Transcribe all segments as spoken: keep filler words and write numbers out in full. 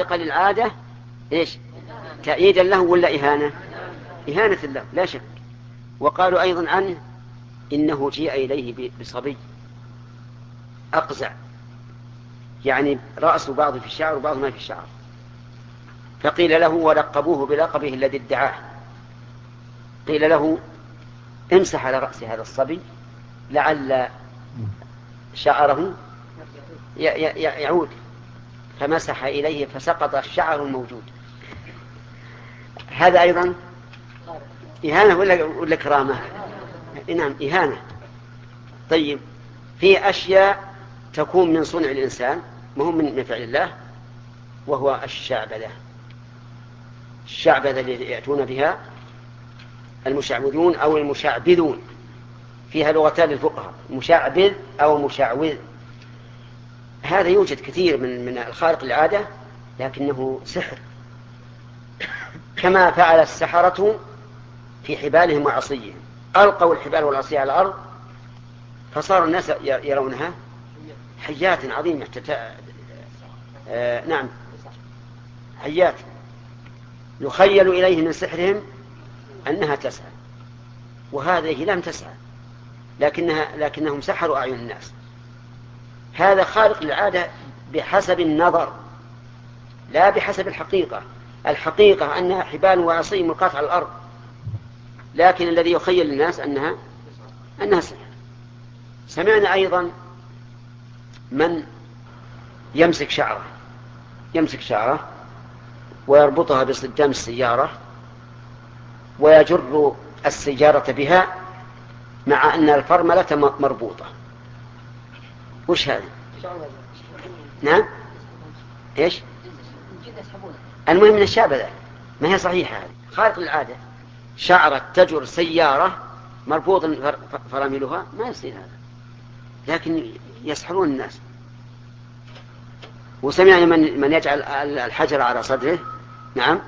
خارقة للعادة إيش؟ تأييدا له ولا إهانة؟ إهانة له لا شك. وقالوا أيضا عنه إنه جيء إليه بصبي أقزع، يعني رأسه بعض في الشعر وبعض ما في الشعر، فقيل له ولقبوه بلقبه الذي ادعاه، قيل له امسح على رأس هذا الصبي لعل شعره يعود، فمسح إليه فسقط الشعر الموجود. هذا أيضا إهانة ولا, ولا كرامة؟ نعم إهانة. طيب في أشياء تكون من صنع الإنسان مهم من فعل الله، وهو الشعبذة. الشعبذة التي يأتون بها المشعوذون أو المشعبذون، فيها لغتان للفقهاء، مشعبذ أو مشعوذ. هذا يوجد كثير من من الخارق العادة، لكنه سحر، كما فعل السحرة في حبالهم وعصيهم، ألقوا الحبال والعصي على الأرض فصار الناس يرونها حيات عظيمة تت... آه نعم حيات يخيل إليه من سحرهم أنها تسعى، وهذه لم تسعى، لكنها لكنهم سحروا أعين الناس. هذا خارق للعادة بحسب النظر لا بحسب الحقيقة. الحقيقة أنها حبال وعصي ملقاة على الأرض، لكن الذي يخيل للناس أنها أنها سحر. سمعنا أيضا من يمسك شعره يمسك شعره ويربطها بصدام السيارة ويجر السيارة بها مع أن الفرملة مربوطة. وش هذا؟ نعم إيش؟ المهم من الشعبذة، ما هي صحيحة، هذه خارق للعادة. شعرة تجر سيارة مربوط فراملها، ما يصير هذا، لكن يسحرون الناس. وسمعنا من, من يجعل الحجر على صدره، نعم،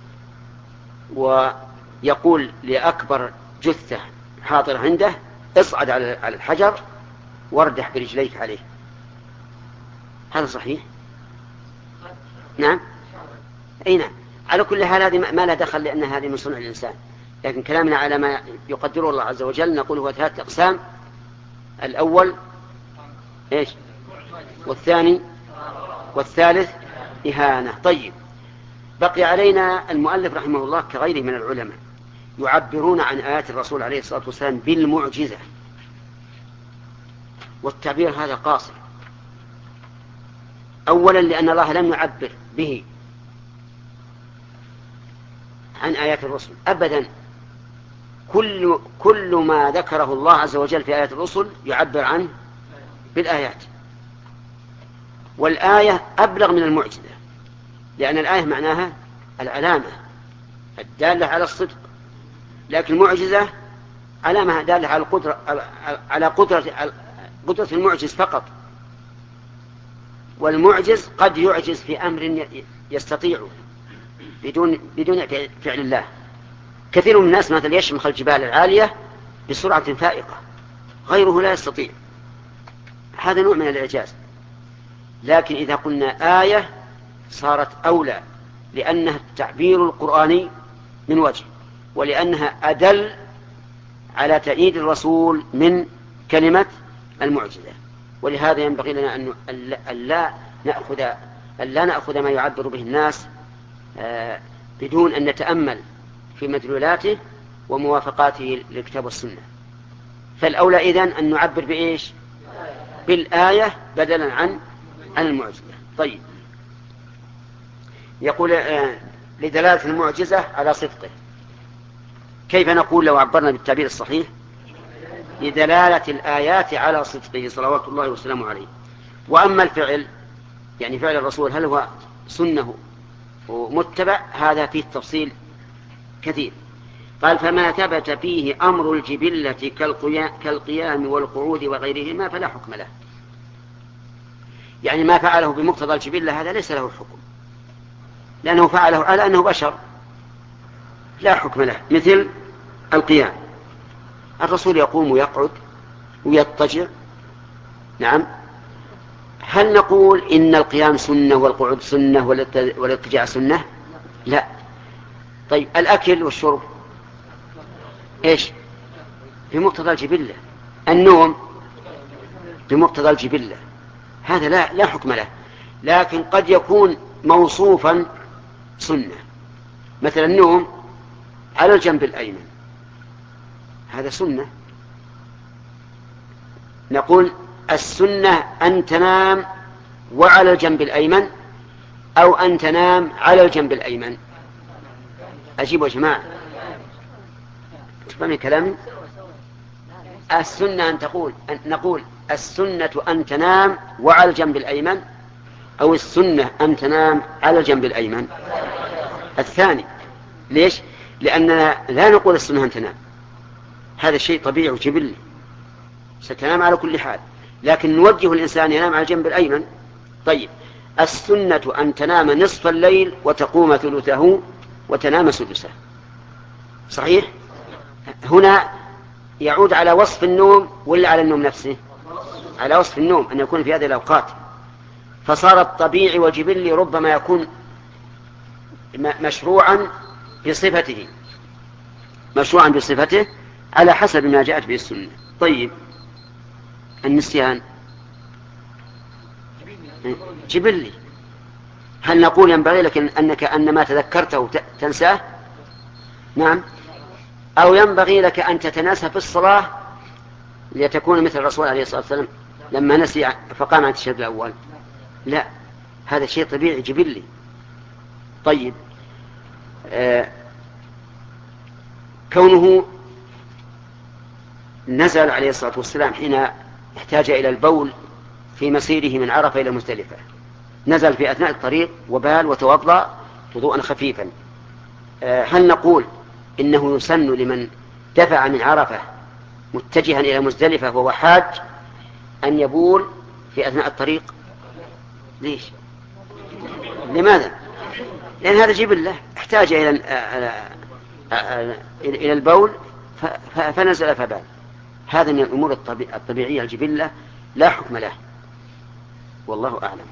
ويقول لأكبر جثة حاضرة عنده اصعد على الحجر واردح برجليك عليه. هذا صحيح؟ نعم أي نعم. على كل حال هذه ما لا دخل، لأن هذه من صنع الإنسان، لكن كلامنا على ما يقدره الله عز وجل نقول هو ثلاثة أقسام: الأول إيش؟ والثاني والثالث إهانة. طيب بقي علينا المؤلف رحمه الله كغيره من العلماء يعبرون عن آيات الرسول عليه الصلاة والسلام بالمعجزة، والتعبير هذا قاصر. أولا لأن الله لم يعبر به عن آيات الرسل أبدا. كل, كل ما ذكره الله عز وجل في آيات الرسل يعبر عنه بالآيات، والآية أبلغ من المعجزة، لأن الآية معناها العلامة الدالة على الصدق، لكن المعجزة علامة دالة على القدرة، على قدرة قدرة المعجز فقط. والمعجز قد يعجز في أمر يستطيعه بدون بدون فعل الله. كثير من الناس مثلا يشمخ الجبال العالية بسرعة فائقة، غيره لا يستطيع، هذا نوع من الإعجاز. لكن إذا قلنا آية صارت أولى، لأنها التعبير القرآني من وجه، ولأنها أدل على تأييد الرسول من كلمة المعجزة. ولهذا ينبغي لنا أن لا نأخذ أن لا نأخذ ما يعبر به الناس بدون أن نتأمل في مدلولاته وموافقاته للكتاب والسنة. فالأولى إذن أن نعبر بإيش؟ بالآية بدلا عن عن المعجزة. طيب يقول آه لدلالة المعجزة على صدقه. كيف نقول لو عبرنا بالتعبير الصحيح؟ لدلالة الآيات على صدقه صلوات الله وسلامه عليه. وأما الفعل يعني فعل الرسول هل هو سنة ومتبع؟ هذا فيه تفصيل كثير. قال فما ثبت فيه أمر الجبلة كالقيام والقعود وغيرهما فلا حكم له. يعني ما فعله بمقتضى الجبلة هذا ليس له حكم، لأنه فعله على أنه بشر، لا حكم له. مثل القيام، الرسول يقوم ويقعد ويضطجع، نعم، هل نقول إن القيام سنة والقعود سنة والاضطجاع سنة؟ لا. طيب الأكل والشرب إيش؟ بمقتضى الجبلة. النوم بمقتضى الجبلة، هذا لا لا حكم له. لكن قد يكون موصوفا سنة، مثل النوم على الجنب الأيمن، هذا سنة. نقول السنة أن تنام وعلى الجنب الأيمن أو أن تنام على الجنب الأيمن. أجيبوا يا جماعة، تفهمين كلامي؟ السنة أن تقول أن نقول السنة أن تنام وعلى الجنب الأيمن، أو السنة أن تنام على الجنب الأيمن. الثاني. ليش؟ لأننا لا نقول السنة أن تنام، هذا شيء طبيعي وجبلي، ستنام على كل حال، لكن نوجه الإنسان ينام على الجنب الأيمن. طيب السنة أن تنام نصف الليل وتقوم ثلثه وتنام سدسه، صحيح؟ هنا يعود على وصف النوم ولا على النوم نفسه؟ على وصف النوم، أن يكون في هذه الأوقات. فصار الطبيعي والجبلي ربما يكون مشروعا بصفته مشروعا بصفته على حسب ما جاءت به السنة. طيب النسيان جبلي، هل نقول ينبغي لك أنك أن ما تذكرته تنساه؟ نعم. أو ينبغي لك أن تتناسى في الصلاة لتكون مثل الرسول عليه الصلاة والسلام لما نسي فقام عن التشهد الأول؟ لا، هذا شيء طبيعي جبلي. طيب آه كونه نزل عليه الصلاة والسلام حين احتاج إلى البول في مسيره من عرفة إلى مزدلفة، نزل في أثناء الطريق وبال وتوضأ وضوءا خفيفا، آه هل نقول إنه يسن لمن دفع من عرفة متجها إلى مزدلفة وهو حاج أن يبول في أثناء الطريق؟ ليش؟ لماذا؟ لأن هذا جبلة، احتاج إلى إلى البول فنزل فبال. هذا من الأمور الطبيعية الجبلة لا حكم له، والله أعلم.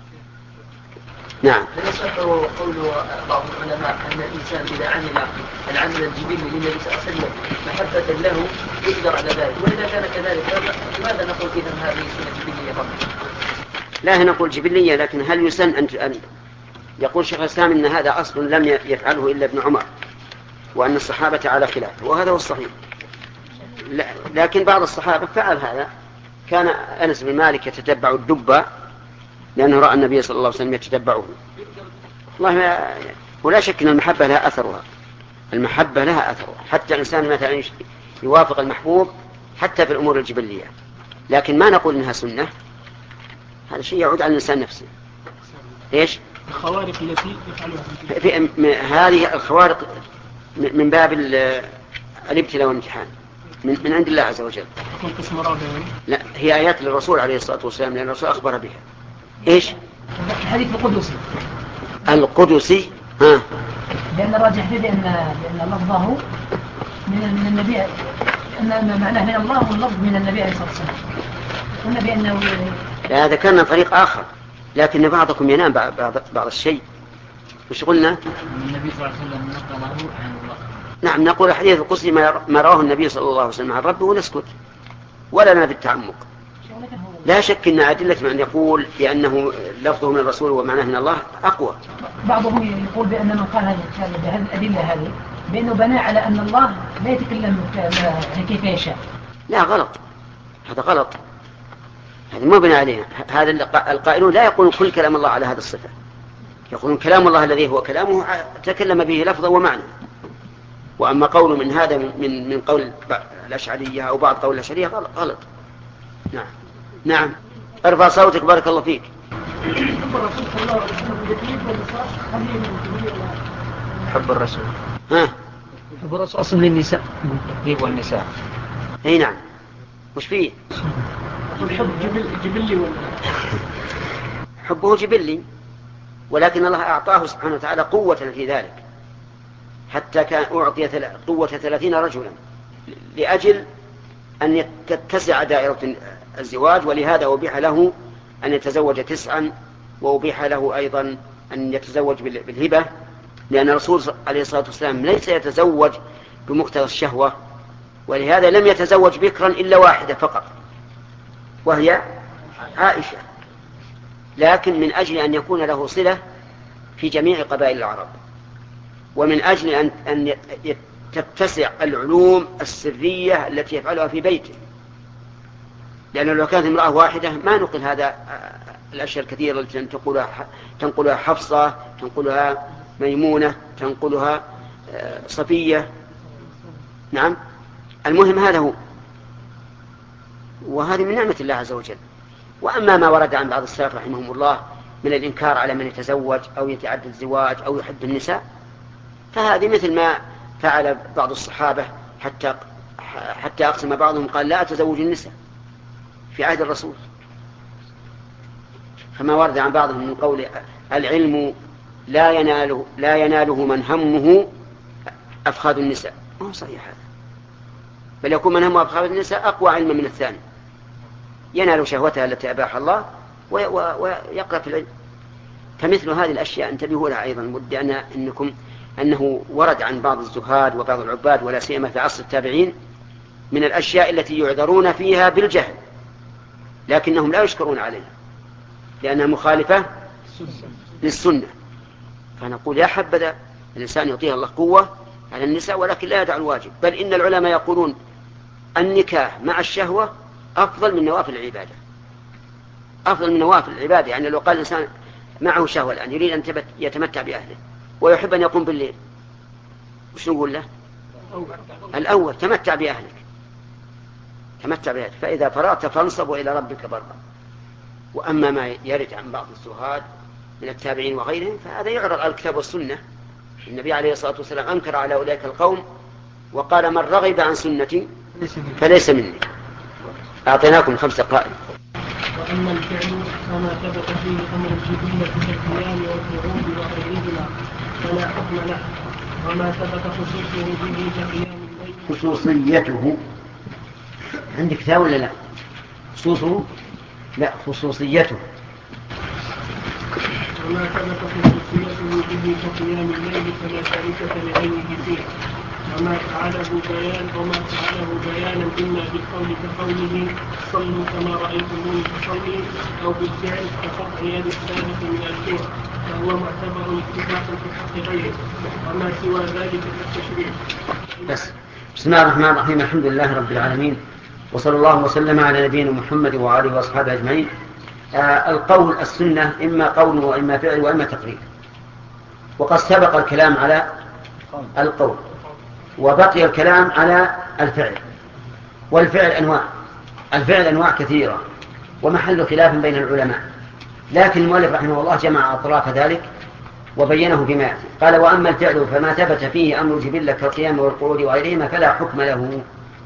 نعم. فيصح قول بعض العلماء أن الإنسان إذا عمل العمل الجبلي للنبي صلى الله عليه وسلم محبة له يقدر على ذلك، وإذا كان كذلك لماذا نقول إذن هذه سنة جبلية فقط؟ لا نقول جبلية، لكن هل يسن أن يقول شيخ الإسلام إن هذا أصل لم يفعله إلا ابن عمر وأن الصحابة على خلافه، وهذا هو الصحيح. لكن بعض الصحابة فعل هذا، كان أنس بن مالك يتتبع الدب لأنه رأى النبي صلى الله عليه وسلم يتتبعه. والله ولا شك أن المحبة لها أثرها، المحبة لها أثرها، حتى الإنسان مثلا يوافق المحبوب حتى في الأمور الجبلية، لكن ما نقول إنها سنة، هذا شيء يعود على الإنسان نفسه. إيش؟ الخوارق التي يفعلها في هذه الخوارق من باب الابتلاء والامتحان من, من عند الله عز وجل. قسم رابع. لا، هي آيات للرسول عليه الصلاة والسلام، لأن الرسول أخبر بها. إيش؟ الحديث القدسي. القدسي ها. لأن الراجح فيه بأن لأن لفظه من من النبي، أن معناه من الله واللفظ من النبي عليه الصلاة والسلام. قلنا بأنه لا، ذكرنا طريق آخر، لكن بعضكم ينام بعض بعض الشيء. وش قلنا؟ النبي صلى الله عليه وسلم نقله عن الله. نعم، نقول الحديث القدسي ما رواه النبي صلى الله عليه وسلم عن ربه ونسكت ولا لنا بالتعمق. لا شك أن أدلة من يقول بأنه لفظه من الرسول ومعناه من الله أقوى. بعضهم يقول بأن من قال هذه الأدلة هذه بأنه بنى على أن الله لا يتكلم كيف يشاء. لا، غلط، هذا غلط، هذا ما بنى عليه. هذا القائلون لا يقولون كل كلام الله على هذا الصفة، يقولون كلام الله الذي هو كلامه تكلم به لفظا ومعنى. وأما قول من هذا من من قول الأشعرية أو بعض قول الأشعرية غلط, غلط. نعم نعم. ارفع صوتك بارك الله فيك. حب الرسول. ها. حب الرسول أصل للنساء، الترغيب والنساء. أي نعم. وش فيه؟ الحب جبل جبلي ولا؟ حبه جبلي، ولكن الله أعطاه سبحانه وتعالى قوة في ذلك، حتى كان أعطي قوة ثلاثين رجلا لأجل أن تتسع دائرة الزواج، ولهذا أبيح له أن يتزوج تسعا، وأبيح له أيضا أن يتزوج بالهبة، لأن الرسول عليه الصلاة والسلام ليس يتزوج بمقتضى الشهوة، ولهذا لم يتزوج بكرا إلا واحدة فقط وهي عائشة، لكن من أجل أن يكون له صلة في جميع قبائل العرب، ومن أجل أن أن تتسع العلوم السرية التي يفعلها في بيته، لأنه لو كانت امرأة واحدة ما نقل هذا الأشياء الكثيرة التي تنقلها تنقلها حفصة، تنقلها ميمونة، تنقلها صفية. نعم، المهم هذا هو، وهذه من نعمة الله عز وجل. وأما ما ورد عن بعض السلف رحمهم الله من الإنكار على من يتزوج أو يتعدد الزواج أو يحب النساء، فهذه مثل ما فعل بعض الصحابة حتى حتى أقسم بعضهم قال لا أتزوج النساء في عهد الرسول. فما ورد عن بعضهم من قول العلم لا يناله, لا يناله من همه أفخاذ النساء، ما هو صحيح هذا، بل يكون من همه أفخاذ النساء أقوى علما من الثاني، ينال شهوتها التي أباح الله ويقرأ في العلم. فمثل هذه الأشياء انتبهوا لها أيضا، ودي أن إنكم أنه ورد عن بعض الزهاد وبعض العباد ولا سيما في عصر التابعين من الأشياء التي يعذرون فيها بالجهل لكنهم لا يشكرون عليها لأنها مخالفة للسنة. فنقول يا حبذا الإنسان يعطيه الله قوة على النساء ولكن لا يدع الواجب، بل إن العلماء يقولون النكاح مع الشهوة أفضل من نوافل العبادة، أفضل من نوافل العبادة. يعني لو قال الإنسان معه شهوة الآن يريد أن يتمتع بأهله ويحب أن يقوم بالليل، وش نقول له؟ الأول تمتع بأهلك، تمتع بأهلك، فإذا فرغت فانصب إلى ربك برا. وأما ما يرد عن بعض الزهاد من التابعين وغيرهم فهذا يعرض على الكتاب والسنة. النبي عليه الصلاة والسلام أنكر على أولئك القوم وقال من رغب عن سنتي فليس مني. أعطيناكم خمس دقائق. وأما الفعل فما ثبت فيه أمر الجبلة كالقيام والقعود وغيرهما فلا حكم له، وما ثبت خصوصه به كقيام الليل. خصوصيته عندك كتاب ولا لا؟ خصوصه لا خصوصيته. وما ثبت خصوصيته به كقيام الليل فلا شركة لغيره فيه، وما فعله بيان وما فعله بيانا إما بالقول كقوله صلوا كما رأيتموني أصلي، أو بالفعل كقطع يد الثالث من الكوع، فهو معتبر اتفاق في حق غيره، وما سوى ذلك كالتشريع. بس بسم الله الرحمن الرحيم، الحمد لله رب العالمين، وصلى الله وسلم على نبينا محمد وآله وأصحابه أجمعين. آه القول السنة إما قول وإما فعل وإما تقرير، وقد سبق الكلام على القول وبقي الكلام على الفعل. والفعل أنواع، الفعل أنواع كثيرة ومحل خلاف بين العلماء، لكن المؤلف رحمه الله جمع أطراف ذلك وبينه بما يأتي. قال وأما الفعل فما ثبت فيه أمر الجبلة كالقيام والقعود وغيرهما فلا حكم له،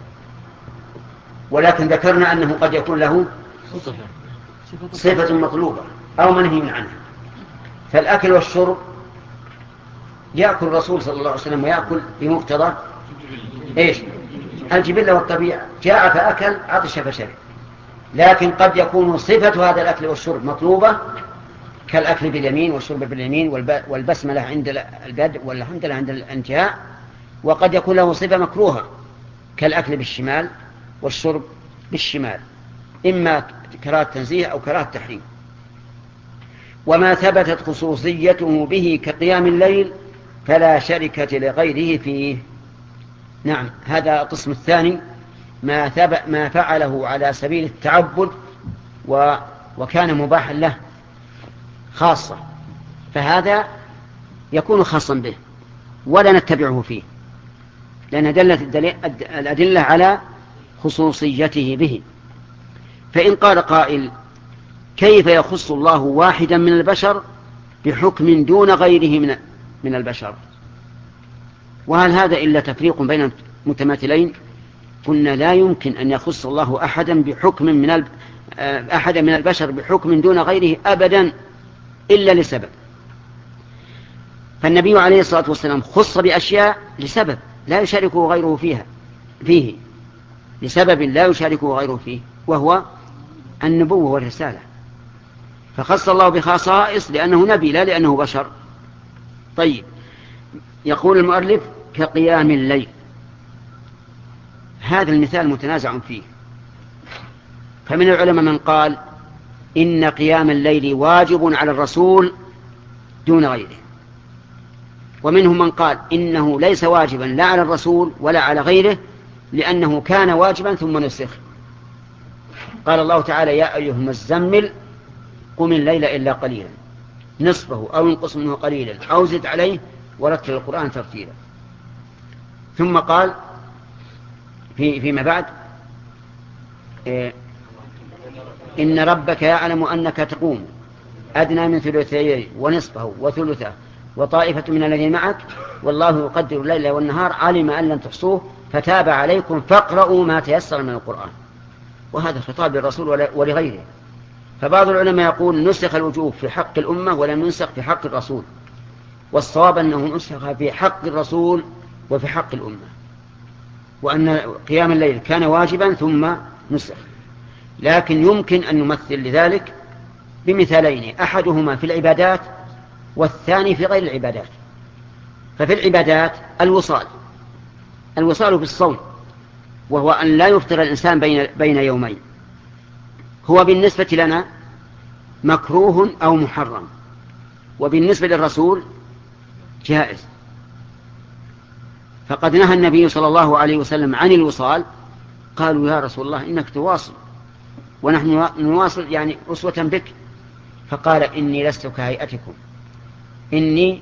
ولكن ذكرنا أنه قد يكون له صفة مطلوبة أو منهي عنها. فالأكل والشرب يأكل الرسول صلى الله عليه وسلم ويأكل بمقتضى إيش؟ الجبلة والطبيعة، جاء فأكل عطش فشرب. لكن قد يكون صفة هذا الأكل والشرب مطلوبة كالأكل باليمين والشرب باليمين والبسملة عند البدء والحمد لله عند الانتهاء، وقد يكون له صفة مكروهة كالأكل بالشمال والشرب بالشمال، إما كراهة تنزيه أو كراهة تحريم. وما ثبتت خصوصيته به كقيام الليل فلا شركة لغيره فيه. نعم، هذا القسم الثاني، ما, ثبت ما فعله على سبيل التعبد و وكان مباحا له خاصة، فهذا يكون خاصا به ولا نتبعه فيه، لأن دلت الأدلة على خصوصيته به. فإن قال قائل كيف يخص الله واحدا من البشر بحكم دون غيره من من البشر، وهل هذا إلا تفريق بين متماثلين؟ قلنا لا يمكن أن يخص الله أحدا بحكم من أحدا من البشر بحكم دون غيره أبدا إلا لسبب. فالنبي عليه الصلاة والسلام خص بأشياء لسبب لا يشاركه غيره فيها فيه لسبب لا يشاركه غيره فيه، وهو النبوة والرسالة. فخص الله بخصائص لأنه نبي لا لأنه بشر. طيب، يقول المؤلف كقيام الليل. هذا المثال متنازع فيه، فمن العلماء من قال إن قيام الليل واجب على الرسول دون غيره، ومنهم من قال إنه ليس واجبا لا على الرسول ولا على غيره، لأنه كان واجبا ثم نسخ. قال الله تعالى يا أيها المزمل قم الليل إلا قليلا نصفه أو انقص منه قليلا أو زد عليه ورتل القرآن ترتيلا. ثم قال في فيما بعد إيه إن ربك يعلم أنك تقوم أدنى من ثلثيه ونصفه وثلثه وطائفة من الذين معك والله يقدر الليل والنهار علم أن لن تحصوه فتاب عليكم فاقرؤوا ما تيسر من القرآن. وهذا خطاب للرسول ولغيره. فبعض العلماء يقول نسخ الوجوب في حق الأمة ولم ينسخ في حق الرسول، والصواب أنه نسخ في حق الرسول وفي حق الأمة، وأن قيام الليل كان واجبا ثم نسخ. لكن يمكن أن نمثل لذلك بمثالين، أحدهما في العبادات والثاني في غير العبادات. ففي العبادات الوصال الوصال بالصوم، وهو أن لا يفطر الإنسان بين, بين يومين، هو بالنسبة لنا مكروه أو محرم، وبالنسبة للرسول جائز. فقد نهى النبي صلى الله عليه وسلم عن الوصال، قالوا يا رسول الله إنك تواصل ونحن نواصل يعني أسوة بك، فقال إني لست كهيئتكم، إني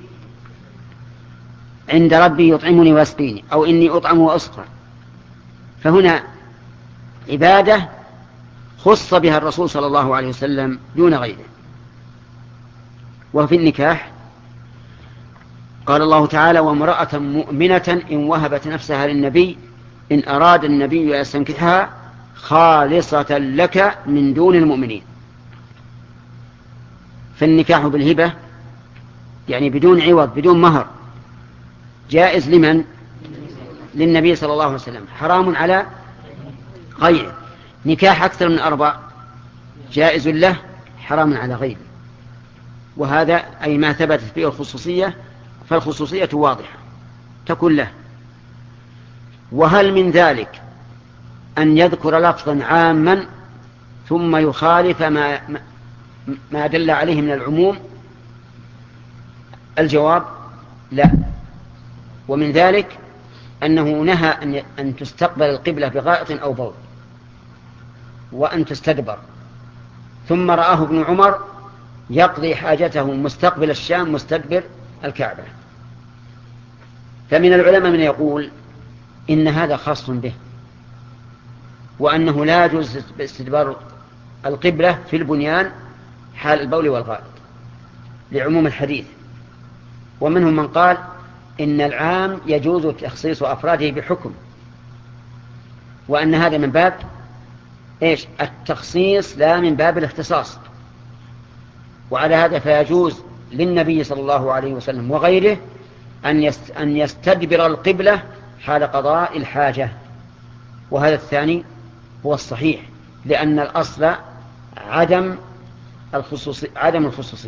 عند ربي يطعمني ويسقيني، أو إني أطعم وأسقى. فهنا عبادة خص بها الرسول صلى الله عليه وسلم دون غيره. وفي النكاح قال الله تعالى وامرأة مؤمنة إن وهبت نفسها للنبي إن أراد النبي يستنكحها خالصة لك من دون المؤمنين. فالنكاح بالهبة يعني بدون عوض بدون مهر جائز لمن؟ للنبي صلى الله عليه وسلم، حرام على غيره. نكاح أكثر من أربع جائز له، حرام على غيره. وهذا أي ما ثبتت فيه الخصوصية، فالخصوصية واضحة تكون له. وهل من ذلك أن يذكر لفظا عاما ثم يخالف ما, ما دل عليه من العموم؟ الجواب لا. ومن ذلك أنه نهى أن تستقبل القبلة بغائط أو بول وأن تستدبر، ثم رآه ابن عمر يقضي حاجته مستقبل الشام مستدبر الكعبة. فمن العلماء من يقول إن هذا خاص به، وأنه لا يجوز استدبار القبلة في البنيان حال البول والغائط لعموم الحديث. ومنهم من قال إن العام يجوز تخصيص أفراده بحكم، وأن هذا من باب إيش؟ التخصيص لا من باب الاختصاص. وعلى هذا فيجوز للنبي صلى الله عليه وسلم وغيره أن يستدبر القبلة حال قضاء الحاجة، وهذا الثاني هو الصحيح، لأن الأصل عدم الخصوصية عدم الخصوصية.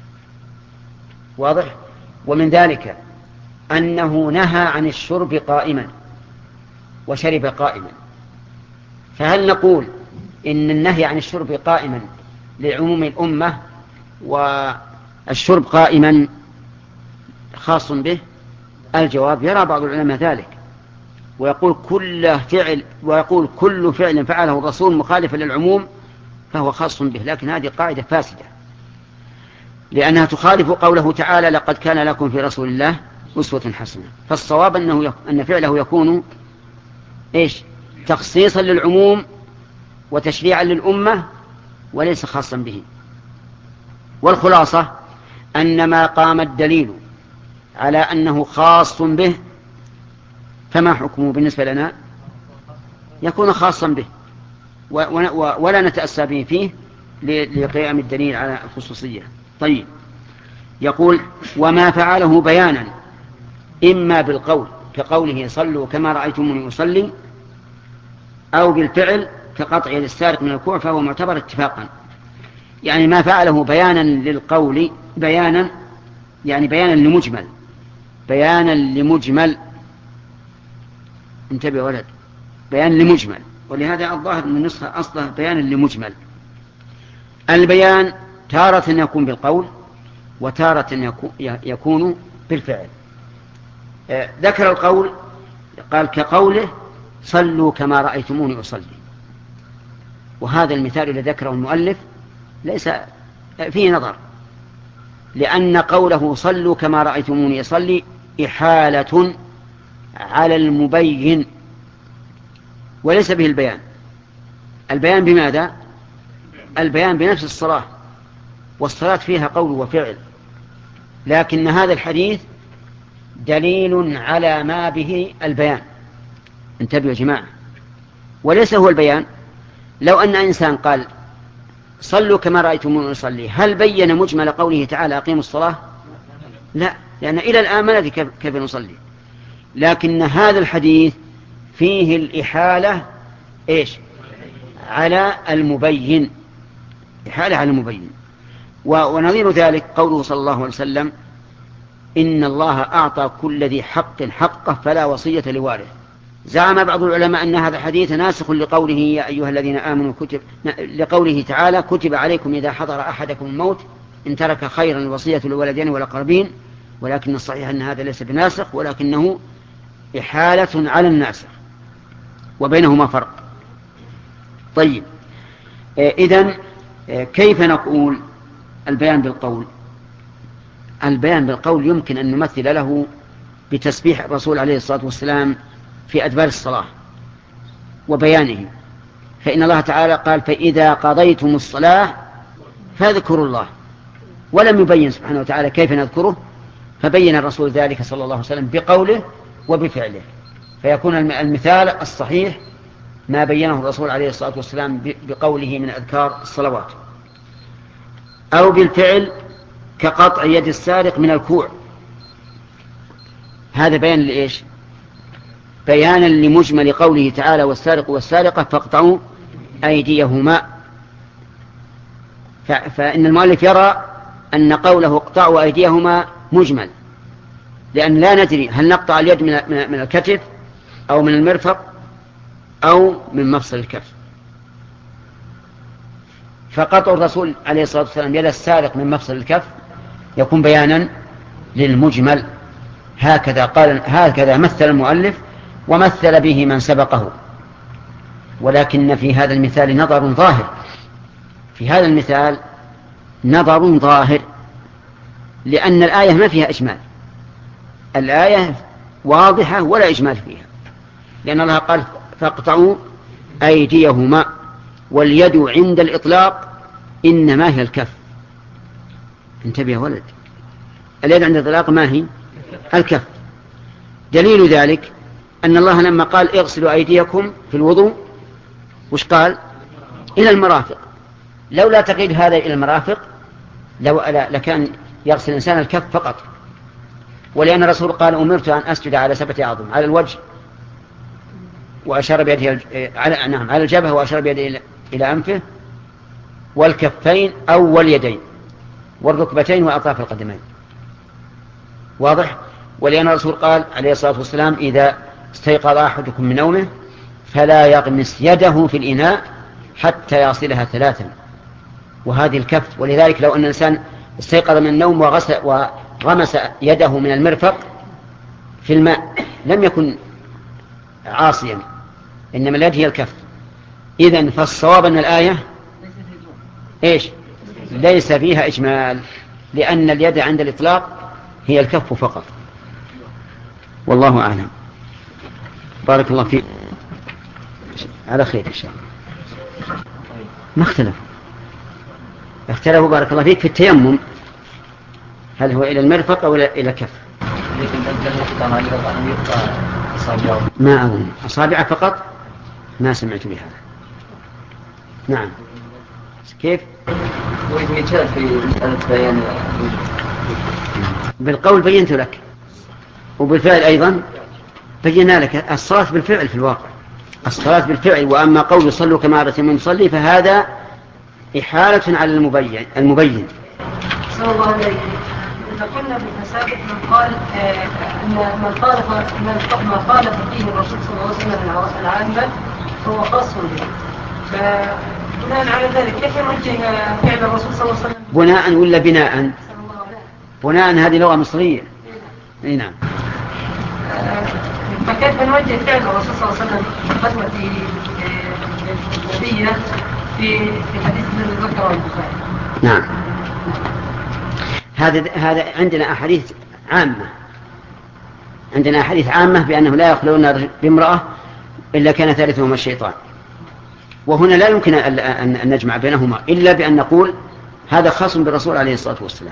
واضح؟ ومن ذلك أنه نهى عن الشرب قائما وشرب قائما. فهل نقول إن النهي عن الشرب قائما لعموم الأمة والشرب قائما خاص به؟ الجواب يرى بعض العلماء ذلك، ويقول كل فعل ويقول كل فعل فعله الرسول مخالفا للعموم فهو خاص به. لكن هذه قاعدة فاسدة، لأنها تخالف قوله تعالى لقد كان لكم في رسول الله أسوة حسنة. فالصواب أنه أن فعله يكون إيش؟ تخصيصا للعموم وتشريعا للأمة وليس خاصا به. والخلاصة أن ما قام الدليل على أنه خاص به فما حكمه بالنسبة لنا؟ يكون خاصا به ولا نتأسى به فيه لقيام الدليل على الخصوصية. طيب، يقول وما فعله بيانا إما بالقول كقوله صلوا كما رأيتموني أصلي، أو بالفعل كقطع السارق من الكوع، فهو معتبر اتفاقا. يعني ما فعله بيانا للقول، بيانا يعني بيانا لمجمل، بيانا لمجمل. انتبه ولد، بيان لمجمل، ولهذا الظاهر من النسخة أصله بيانا لمجمل. البيان تارة يكون بالقول وتارة يكون بالفعل. ذكر القول قال كقوله صلوا كما رأيتموني أصلي، وهذا المثال الذي ذكره المؤلف ليس فيه نظر، لأن قوله صلوا كما رأيتموني أصلي إحالة على المبين وليس به البيان. البيان بماذا؟ البيان بنفس الصلاة، والصلاة فيها قول وفعل، لكن هذا الحديث دليل على ما به البيان. انتبهوا يا جماعة، وليس هو البيان. لو أن إنسان قال صلوا كما رأيتموني أصلي، هل بين مجمل قوله تعالى أقيموا الصلاة؟ لا، لأن إلى الآن ما ندري كيف نصلي. لكن هذا الحديث فيه الإحالة إيش؟ على المبين، إحالة على المبين. ونظير ذلك قوله صلى الله عليه وسلم إن الله أعطى كل ذي حق حقه فلا وصية لوارث. زعم بعض العلماء أن هذا الحديث ناسخ لقوله يا أيها الذين آمنوا كتب، لقوله تعالى كتب عليكم إذا حضر أحدكم الموت إن ترك خيرا الوصية للوالدين والأقربين، ولكن الصحيح أن هذا ليس بناسخ، ولكنه إحالة على الناسخ، وبينهما فرق. طيب، إذن كيف نقول البيان بالقول؟ البيان بالقول يمكن أن نمثل له بتسبيح الرسول عليه الصلاة والسلام في أدبار الصلاة وبيانه، فإن الله تعالى قال فإذا قضيتم الصلاة فاذكروا الله، ولم يبين سبحانه وتعالى كيف نذكره، فبين الرسول ذلك صلى الله عليه وسلم بقوله وبفعله، فيكون المثال الصحيح ما بينه الرسول عليه الصلاة والسلام بقوله من أذكار الصلوات، أو بالفعل كقطع يد السارق من الكوع. هذا بيان لإيش؟ بيانا لمجمل قوله تعالى والسارق والسارقة فاقطعوا أيديهما. فإن المؤلف يرى أن قوله اقطعوا أيديهما مجمل، لأن لا ندري هل نقطع اليد من الكتف أو من المرفق أو من مفصل الكف. فقطع الرسول عليه الصلاة والسلام يد السارق من مفصل الكف يكون بيانا للمجمل. هكذا قال، هكذا مثل المؤلف ومثل به من سبقه. ولكن في هذا المثال نظر ظاهر، في هذا المثال نظر ظاهر، لأن الآية ما فيها إجمال، الآية واضحة ولا إجمال فيها، لأن الله قال فاقطعوا أيديهما، واليد عند الإطلاق إنما هي الكف. انتبه يا ولد، اليد عند الإطلاق ما هي؟ الكف. دليل ذلك أن الله لما قال اغسلوا أيديكم في الوضوء وش قال؟ إلى المرافق. لولا تقييد هذا إلى المرافق لو لكان يغسل الإنسان الكف فقط، ولأن الرسول قال أمرت أن أسجد على سبعة أعظم، على الوجه وأشار بيده على نعم على الجبهة وأشار بيده إلى أنفه، والكفين أو واليدين، والركبتين وأطراف القدمين. واضح؟ ولأن الرسول قال عليه الصلاة والسلام إذا استيقظ أحدكم من نومه فلا يغمس يده في الإناء حتى يصلها ثلاثا، وهذه الكف. ولذلك لو أن الإنسان استيقظ من النوم وغسل وغمس يده من المرفق في الماء لم يكن عاصيا، إنما اليد هي الكف. إذن فالصواب أن الآية إيش؟ ليس فيها إجمال، لأن اليد عند الإطلاق هي الكف فقط. والله أعلم. بارك الله فيك، على خير إن شاء الله. ما اختلفوا اختلفوا بارك الله فيك في التيمم، هل هو إلى المرفق أو إلى الكف؟ ما أظن أصابع فقط، ما سمعت بهذا. نعم كيف؟ بالقول بينت لك، وبالفعل أيضا بينا لك. الصلاة بالفعل في الواقع، الصلاة بالفعل. وأما قول صلوا كما رأيتموني أصلي فهذا إحالة على المبين المبين صلى الله عليه وسلم. إذا قلنا بالمسابق من قال أن من خالف من خالف فيه الرسول صلى الله عليه وسلم العامة فهو خاص به. فبناء على ذلك كيف نوجه فعل الرسول صلى الله عليه وسلم؟ بناء ولا بناء؟ بناء، هذه لغة مصرية. اي نعم. فكيف نوجه فعل الرسول صلى الله عليه وسلم خدمة النبي في في حديث الذي ذكره البخاري؟ نعم. هذا هذا عندنا أحاديث عامة، عندنا أحاديث عامة بأنه لا يخلون بامرأة إلا كان ثالثهما الشيطان، وهنا لا يمكن أن نجمع بينهما إلا بأن نقول هذا خاص بالرسول عليه الصلاة والسلام.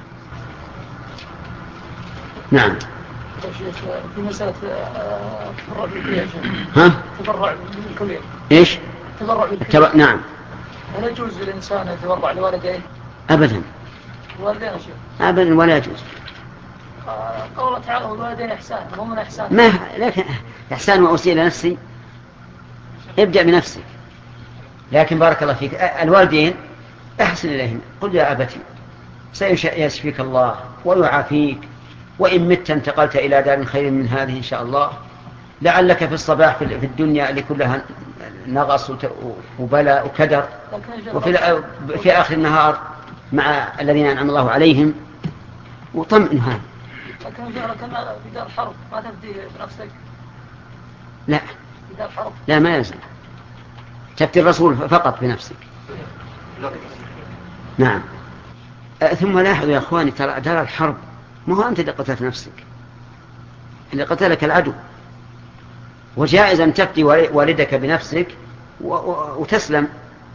نعم. في مسألة تبرع بالكلية. ها؟ تبرع بالكلية. إيش؟ تبرع بالكلية. نعم. هل يجوز للإنسان أن يتبرع لوالديه؟ أبدا. والدين شيء. أبدا ولا يجوز. قوله تعالى والوالدين إحسان، هم من إحسان. ما لكن إحسان وأوصي نفسي، ابدأ بنفسك. لكن بارك الله فيك الوالدين أحسن إليهم، قل يا أبتي سيشفيك الله ويعافيك، وإن مت انتقلت إلى دار خير من هذه إن شاء الله، لعلك في الصباح في الدنيا اللي كلها نغص وبلاء وكدر، وفي في آخر النهار مع الذين أنعم الله عليهم وطمئنها. لكن جعلك في دار حرب ما تبدي بنفسك؟ لا في دار حرب لا، ما يلزم تبتي الرسول فقط بنفسك. نعم. ثم لاحظوا يا أخواني، ترى دار الحرب ما هو أنت اللي قتلت نفسك، اللي قتلك العدو، وجائز أن تبتي والدك بنفسك وتسلم.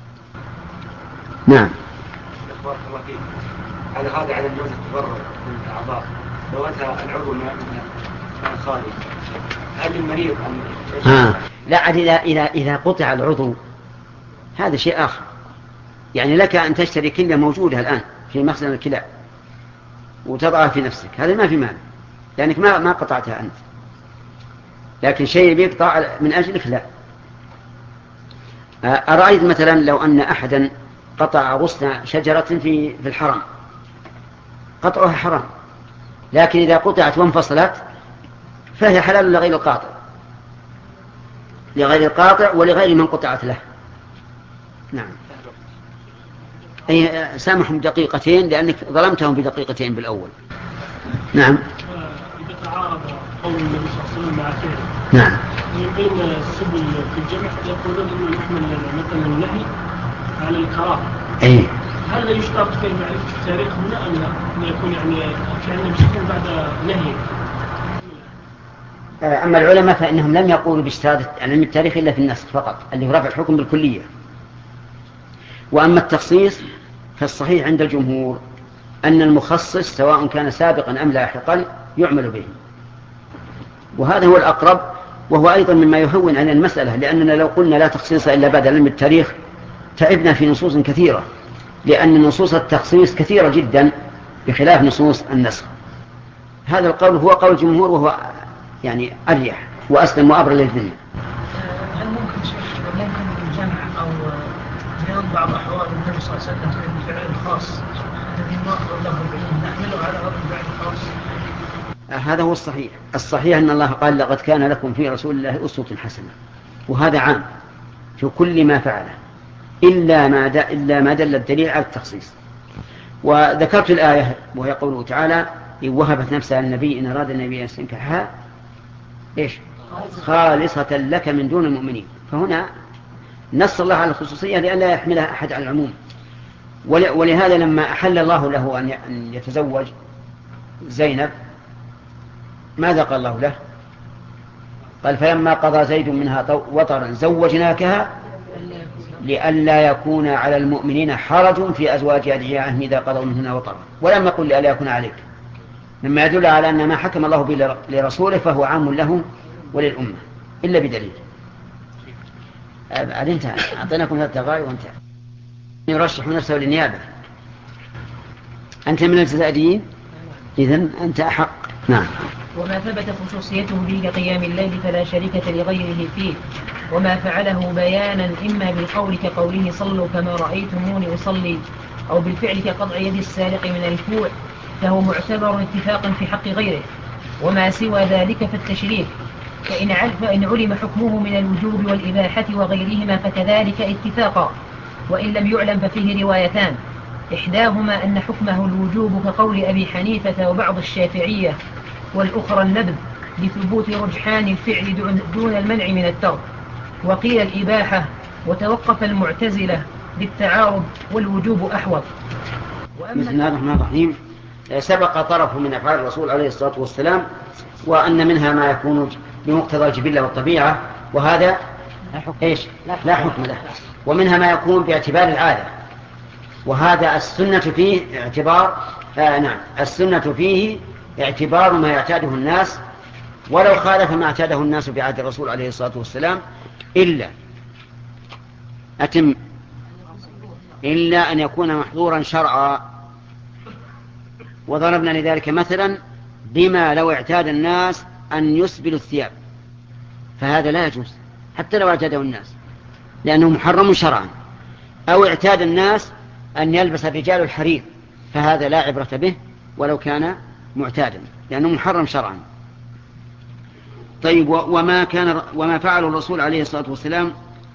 نعم. بارك الله فيك. على هذا على الجواز التبرع من الأعضاء لو أتى العضو من الخارج، هل المريض أن ها لا عاد إذا إذا إذا قطع العضو هذا شيء آخر. يعني لك أن تشتري كلية موجودة الآن في مخزن الكلى وتضعها في نفسك، هذا ما في مال لأنك ما ما قطعتها أنت. لكن شيء بيقطع من أجلك لا. أرأيت مثلا لو أن أحدا قطع غصن شجرة في في الحرم، قطعها حرام، لكن إذا قطعت وانفصلت فهي حلال لغير القاطع، لغير القاطع ولغير من قطعت له. نعم. أي سامحهم دقيقتين لأنك ظلمتهم بدقيقتين بالأول. نعم. إذا تعارض قول النبي صلى الله عليه وسلم مع فعله. نعم. بين السبل في الجمع يقولون إنه يحمل مثلا النهي على الكراهة. أي. هل لا يشترط في معرفة التاريخ هنا أم لا؟ أن يكون يعني فعلا بشكل بعد نهي. أما العلماء فإنهم لم يقولوا باشتراط علم التاريخ إلا في النسخ فقط، اللي هو رفع الحكم بالكلية. وأما التخصيص فالصحيح عند الجمهور أن المخصص سواء كان سابقا أم لاحقا يعمل به، وهذا هو الأقرب، وهو أيضا مما يهون عن المسألة، لأننا لو قلنا لا تخصيص إلا بعد علم التاريخ تعبنا في نصوص كثيرة، لأن نصوص التخصيص كثيرة جدا بخلاف نصوص النسخ. هذا القول هو قول الجمهور، وهو يعني أريح وأسلم وأبرى للذمة. هل ممكن شيخ ممكن الجمع أو بيان بعض أحوال النبي صلى الله عليه وسلم في الفعل الخاص الذي ما أخبر له العلم نحمله على هذا الفعل الخاص؟ هذا هو الصحيح. الصحيح أن الله قال لقد كان لكم في رسول الله أسوة حسنة، وهذا عام في كل ما فعله إلا ما إلا ما دل الدليل على التخصيص. وذكرت الآية وهي قوله تعالى إن وهبت نفسها النبي إن أراد النبي أن يستنكحها إيش خالصة لك من دون المؤمنين، فهنا نص الله على الخصوصية لئلا يحملها أحد على العموم. ولهذا لما أحل الله له أن يتزوج زينب ماذا قال الله له؟ قال فلما قضى زيد منها وطرا زوجناكها لئلا يكون على المؤمنين حرج في أزواج أدعيائهم إذا قضوا منهن وطرا، ولم يقل لئلا يكون عليك، مما يدل على أن ما حكم الله به لرسوله فهو عام له وللأمة إلا بدليل. بعد انتهى أعطيناكم هذا التغاير وانتهى. يرشح نفسه للنيابة. أنت من الجزائريين إذن أنت أحق. نعم. وما ثبت خصوصيته به كقيام الليل فلا شريكة لغيره فيه، وما فعله بيانا إما بالقول كقوله صلوا كما رأيتموني أصلي، أو بالفعل كقطع يد السارق من الكوع، فهو معتبر اتفاقا في حق غيره. وما سوى ذلك فالتشريك، فإن فإن علم حكمه من الوجوب والإباحة وغيرهما فكذلك اتفاقا، وإن لم يعلم ففيه روايتان، إحداهما أن حكمه الوجوب كقول أبي حنيفة وبعض الشافعية، والأخرى الندب لثبوت رجحان الفعل دون المنع من الترك. وقيل الإباحة، وتوقف المعتزلة بالتعارض والوجوب أحوط. بسم الله الرحمن الرحيم. سبق طرف من أفعال الرسول عليه الصلاة والسلام، وأن منها ما يكون بمقتضى الجبلة والطبيعة، وهذا إيش؟ لا حكم له. ومنها ما يكون باعتبار العادة، وهذا السنة فيه اعتبار آه نعم السنة فيه اعتبار ما يعتاده الناس، ولو خالف ما اعتاده الناس في عهد الرسول عليه الصلاة والسلام، إلا أتم إلا أن يكون محظورا شرعا. وضربنا لذلك مثلا بما لو اعتاد الناس أن يسبلوا الثياب، فهذا لا يجوز حتى لو اعتاده الناس، لأنه محرم شرعا. أو اعتاد الناس أن يلبس الرجال الحرير، فهذا لا عبرة به ولو كان معتادا، لأنه محرم شرعا. طيب، وما كان وما فعل الرسول عليه الصلاة والسلام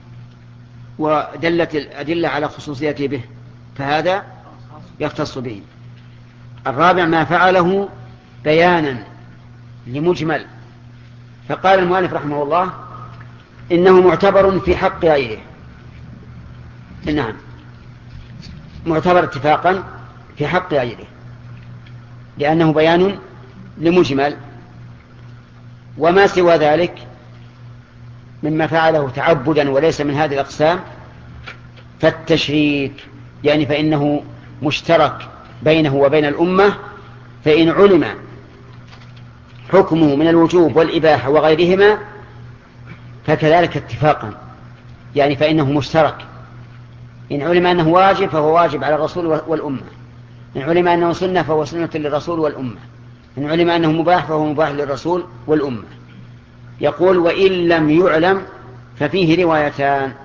ودلت الأدلة على خصوصيته به، فهذا يختص به. الرابع ما فعله بيانا لمجمل، فقال المؤلف رحمه الله إنه معتبر في حق غيره. نعم، معتبر اتفاقا في حق غيره، لأنه بيان لمجمل. وما سوى ذلك مما فعله تعبدا وليس من هذه الأقسام فالتشريك، يعني فإنه مشترك بينه وبين الأمة، فإن علم حكمه من الوجوب والإباحة وغيرهما فكذلك اتفاقا، يعني فإنه مشترك. إن علم أنه واجب فهو واجب على الرسول والأمة، إن علم أنه سنة فهو سنة للرسول والأمة، إن علم أنه مباح فهو مباح للرسول والأمة. يقول وإن لم يعلم ففيه روايتان،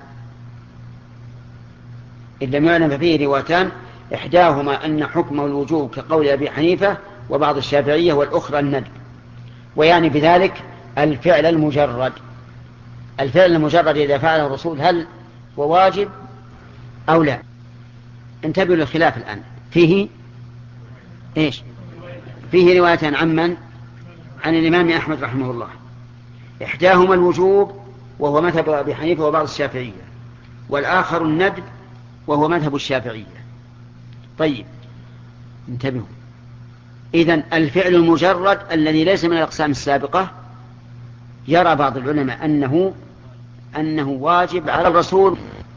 إن لم يعلم ففيه روايتان، إحداهما أن حكم الوجوب كقول أبي حنيفة وبعض الشافعية، والأخرى الندب. ويعني بذلك الفعل المجرد. الفعل المجرد إذا فعله الرسول هل هو واجب أو لا؟ انتبهوا للخلاف الآن. فيه إيش؟ فيه روايتان. عمن؟ عن الإمام أحمد رحمه الله، إحداهما الوجوب وهو مذهب أبي حنيفة وبعض الشافعية، والآخر الندب وهو مذهب الشافعية. طيب انتبهوا، إذن الفعل المجرد الذي ليس من الأقسام السابقة يرى بعض العلماء أنه أنه واجب على الرسول.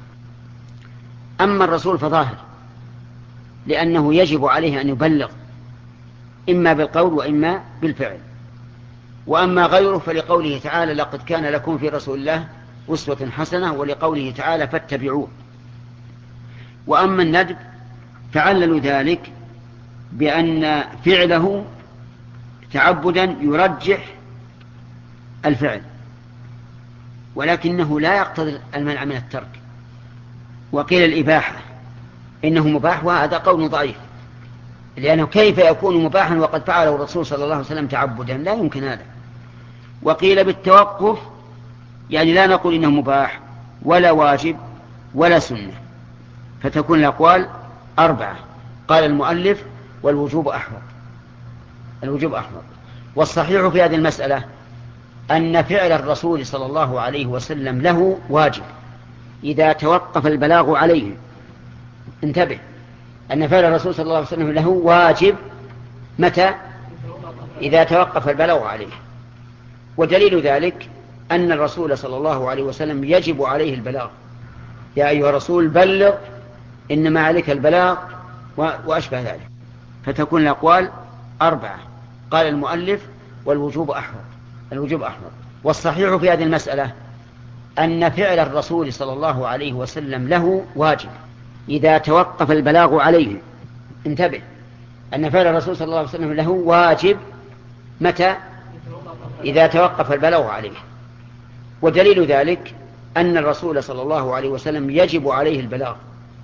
أما الرسول فظاهر، لأنه يجب عليه أن يبلغ إما بالقول وإما بالفعل. وأما غيره فلقوله تعالى لقد كان لكم في رسول الله أسوة حسنة، ولقوله تعالى فاتبعوه. وأما الندب فعللوا ذلك بأن فعله تعبدا يرجح الفعل، ولكنه لا يقتضي المنع من الترك. وقيل الإباحة إنه مباح، وهذا قول ضعيف، لأنه كيف يكون مباحا وقد فعله الرسول صلى الله عليه وسلم تعبدا؟ لا يمكن هذا. وقيل بالتوقف، يعني لا نقول إنه مباح ولا واجب ولا سنة، فتكون الأقوال أربعة. قال المؤلف والوجوب أحوط، الوجوب أحوط. والصحيح في هذه المسألة أن فعل الرسول صلى الله عليه وسلم له واجب إذا توقف البلاغ عليه. انتبه، أن فعل الرسول صلى الله عليه وسلم له واجب متى؟ إذا توقف البلاغ عليه. ودليل ذلك أن الرسول صلى الله عليه وسلم يجب عليه البلاغ، يا أيها الرسول بلغ إنما عليك البلاغ وأشبه ذلك. فتكون الأقوال أربعة. قال المؤلف والوجوب أحوط، الوجوب أحوط. والصحيح في هذه المسألة أن فعل الرسول صلى الله عليه وسلم له واجب إذا توقف البلاغ عليه. انتبه، أن فعل الرسول صلى الله عليه وسلم له واجب متى؟ إذا توقف البلاغ عليه. ودليل ذلك أن الرسول صلى الله عليه وسلم يجب عليه البلاغ.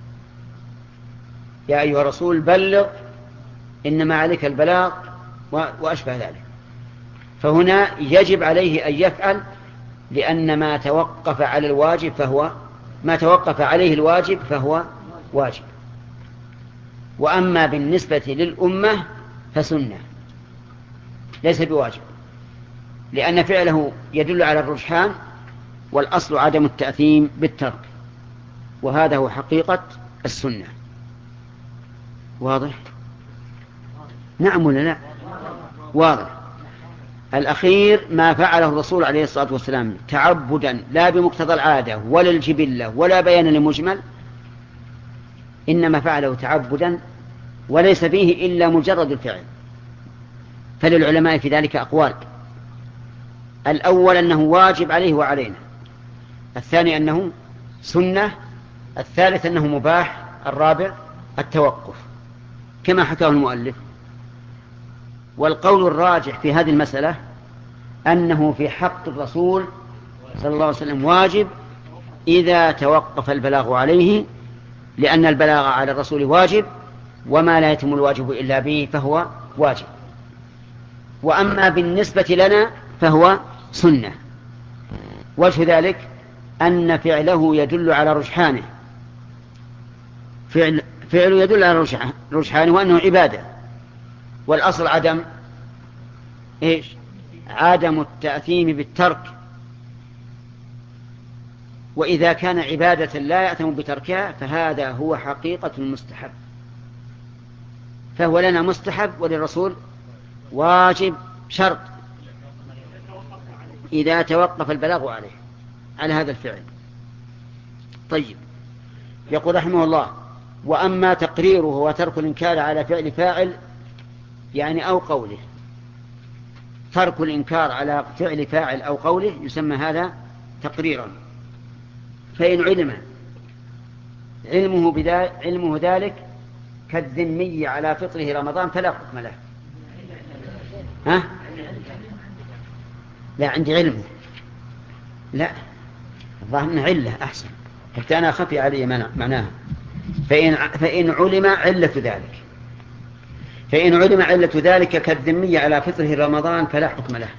يا أيها الرسول بلغ إنما عليك البلاغ وأشبه ذلك. فهنا يجب عليه أن يفعل، لأن ما توقف على الواجب فهو ما توقف عليه الواجب فهو واجب. وأما بالنسبة للأمة فسنة ليس بواجب، لأن فعله يدل على الرجحان، والأصل عدم التأثيم بالترك، وهذا هو حقيقة السنة. واضح؟ نعم ولا لا؟ واضح. الأخير ما فعله الرسول عليه الصلاة والسلام تعبدا لا بمقتضى العادة ولا الجبلة ولا بيان لمجمل، إنما فعله تعبدا وليس فيه إلا مجرد الفعل. فللعلماء في ذلك أقوال: الأول أنه واجب عليه وعلينا، الثاني أنه سنة، الثالث أنه مباح، الرابع التوقف كما حكاه المؤلف. والقول الراجح في هذه المسألة أنه في حق الرسول صلى الله عليه وسلم واجب إذا توقف البلاغ عليه، لأن البلاغ على الرسول واجب، وما لا يتم الواجب إلا به فهو واجب. وأما بالنسبة لنا فهو سنة. وجه ذلك أن فعله يدل على رجحانه، فعل فعله يدل على رجحانه وأنه عبادة، والأصل عدم إيش؟ عدم التأثيم بالترك. وإذا كان عبادة لا يأثم بتركها فهذا هو حقيقة المستحب، فهو لنا مستحب وللرسول واجب شرط إذا توقف البلاغ عليه على هذا الفعل. طيب، يقول رحمه الله: وأما تقريره وترك الإنكار على فعل فاعل يعني أو قوله. ترك الإنكار على فعل فاعل أو قوله يسمى هذا تقريرا. فإن علم علمه, بذلك علمه ذلك كالذمي على فطره رمضان فلا حكم له. ها؟ لا، عندي علمه، لا، الظاهر علة أحسن، حتى أنا خفي علي معناها. فإن, فإن علم علة ذلك فإن علم علة ذلك كالذمي على فطره رمضان فلا حكم له.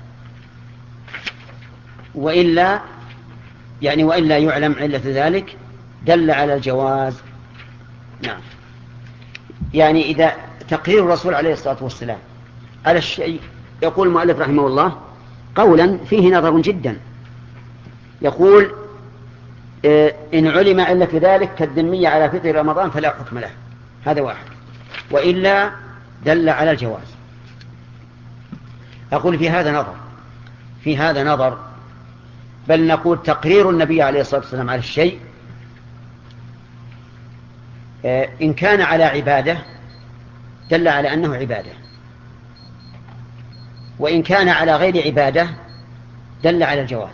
وإلا يعني وإلا يعلم علة ذلك دل على الجواز. نعم، يعني إذا تقرير الرسول عليه الصلاة والسلام على الشيء، يقول المؤلف رحمه الله قولا فيه نظر جدا، يقول: إن علم علة ذلك كالذمي على فطر رمضان فلا حكم له. هذا واحد. وإلا دل على الجواز. أقول في هذا نظر في هذا نظر بل نقول تقرير النبي عليه الصلاة والسلام على الشيء إن كان على عبادة دل على أنه عبادة، وإن كان على غير عبادة دل على الجواز.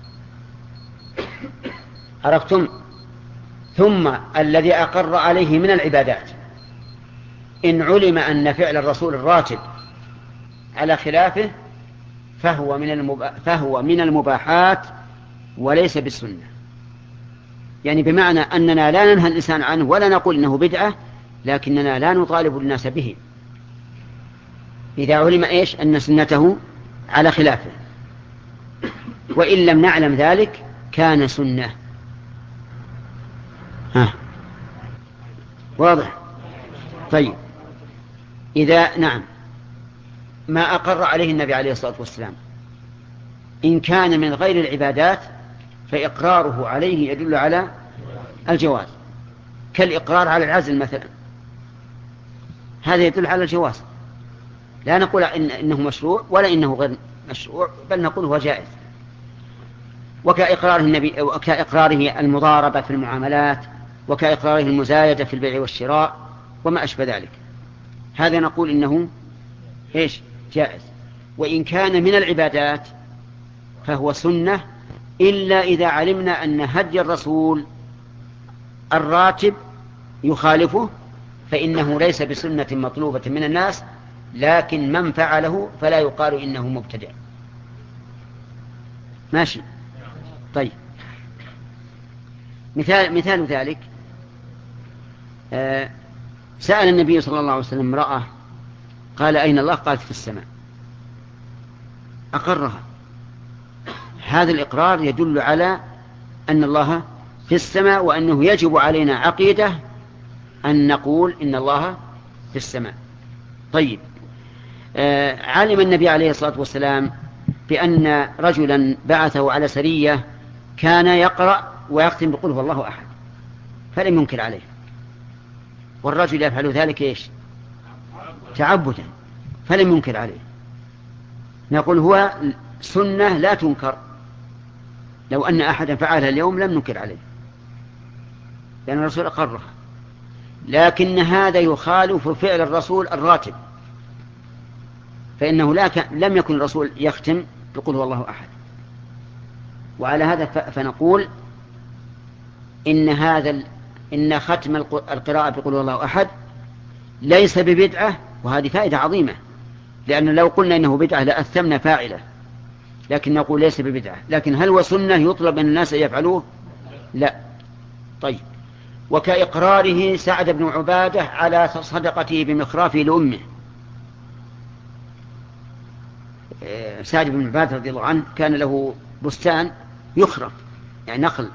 عرفتم؟ ثم الذي أقر عليه من العبادات إن علم أن فعل الرسول الراتب على خلافه فهو من المبا... فهو من المباحات وليس بالسنة. يعني بمعنى أننا لا ننهى الإنسان عنه ولا نقول إنه بدعة، لكننا لا نطالب الناس به إذا علم إيش؟ أن سنته على خلافه. وإن لم نعلم ذلك كان سنة. ها، واضح؟ طيب، إذا نعم ما أقر عليه النبي عليه الصلاة والسلام إن كان من غير العبادات فإقراره عليه يدل على الجواز، كالإقرار على العزل مثلا، هذا يدل على الجواز. لا نقول إن إنه مشروع ولا إنه غير مشروع، بل نقول هو جائز. وكإقراره النبي وكإقراره المضاربة في المعاملات، وكإقراره المزايدة في البيع والشراء وما أشبه ذلك، هذا نقول إنه إيش؟ جائز. وإن كان من العبادات فهو سنة، إلا إذا علمنا أن هدي الرسول الراتب يخالفه فإنه ليس بسنة مطلوبة من الناس، لكن من فعله فلا يقال إنه مبتدع. ماشي. طيب مثال, مثال ذلك آه سأل النبي صلى الله عليه وسلم امرأة قال أين الله؟ قالت في السماء، أقرها. هذا الإقرار يدل على أن الله في السماء، وأنه يجب علينا عقيدة أن نقول إن الله في السماء. طيب آه علم النبي عليه الصلاة والسلام بأن رجلا بعثه على سرية كان يقرأ ويختم بقول هو الله أحد، فلم ينكر عليه، والرجل يفعل ذلك إيش؟ تعبدا، فلم ينكر عليه. نقول هو سنة لا تنكر، لو أن أحدا فعلها اليوم لم ننكر عليه لأن الرسول أقرها، لكن هذا يخالف فعل الرسول الراتب، فإنه لا ك... لم يكن الرسول يختم بقول هو الله أحد. وعلى هذا ف... فنقول إن هذا ال... إن ختم القراءة بقول هو الله أحد ليس ببدعة، وهذه فائدة عظيمة، لأن لو قلنا إنه بدعة لأثمنا فاعله، لكن نقول ليس ببدعة. لكن هل هو سنة يطلب من الناس يفعلوه؟ لا. طيب وكإقراره سعد بن عبادة على صدقته بمخرافه لأمه. سعد بن عبادة رضي الله عنه كان له بستان يخرف يعني نخل،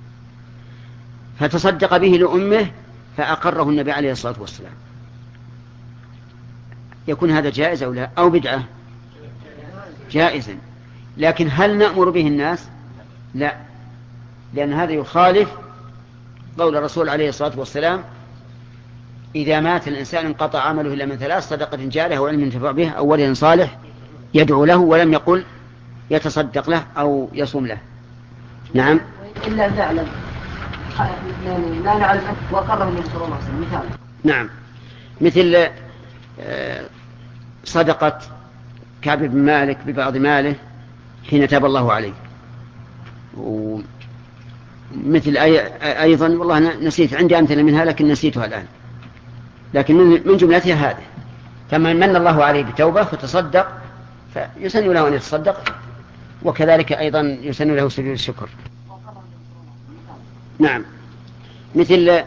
فتصدق به لأمه فأقره النبي عليه الصلاة والسلام. يكون هذا جائز أو لا أو بدعة؟ جائزا. لكن هل نأمر به الناس؟ لا، لأن هذا يخالف قول الرسول عليه الصلاة والسلام إذا مات الإنسان انقطع عمله إلا من ثلاث: صدقة جارية وعلم ينتفع به أو ولد صالح يدعو له، ولم يقل يتصدق له أو يصوم له. نعم. إلا نعلم لا نعلم وقرر النبي صلى الله عليه وسلم مثال. نعم، مثل صدقة كعب بن مالك ببعض ماله حين تاب الله عليه، ومثل أيضا والله نسيت، عندي أمثلة منها لكن نسيتها الآن، لكن من جملتها هذه: فمن من الله عليه بتوبة فتصدق فيسن له أن يتصدق، وكذلك أيضا يسن له سجود الشكر. نعم، مثل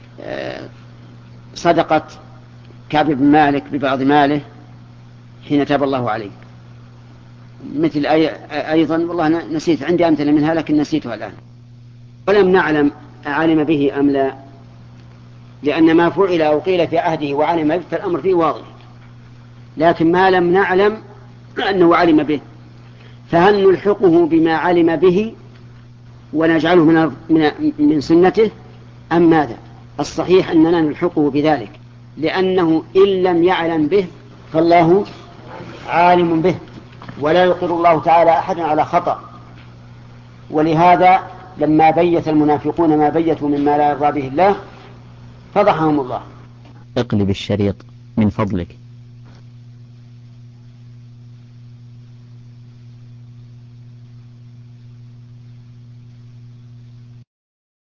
صدقة كعب بن مالك ببعض ماله حين تاب الله عليه، مثل أيضا والله نسيت، عندي أمثلة منها لكن نسيتها الآن. ولم نعلم علم به أم لا، لأن ما فعل أو قيل في عهده وعلم به فالأمر فيه واضح، لكن ما لم نعلم أنه علم به، فهل نلحقه بما علم به ونجعله من من سنته أم ماذا؟ الصحيح أننا نلحقه بذلك، لأنه إن لم يعلم به فالله عالم به، ولا يقر الله تعالى أحدا على خطأ. ولهذا لما بيت المنافقون ما بيتوا مما لا يرضى به الله فضحهم الله. اقلب الشريط من فضلك.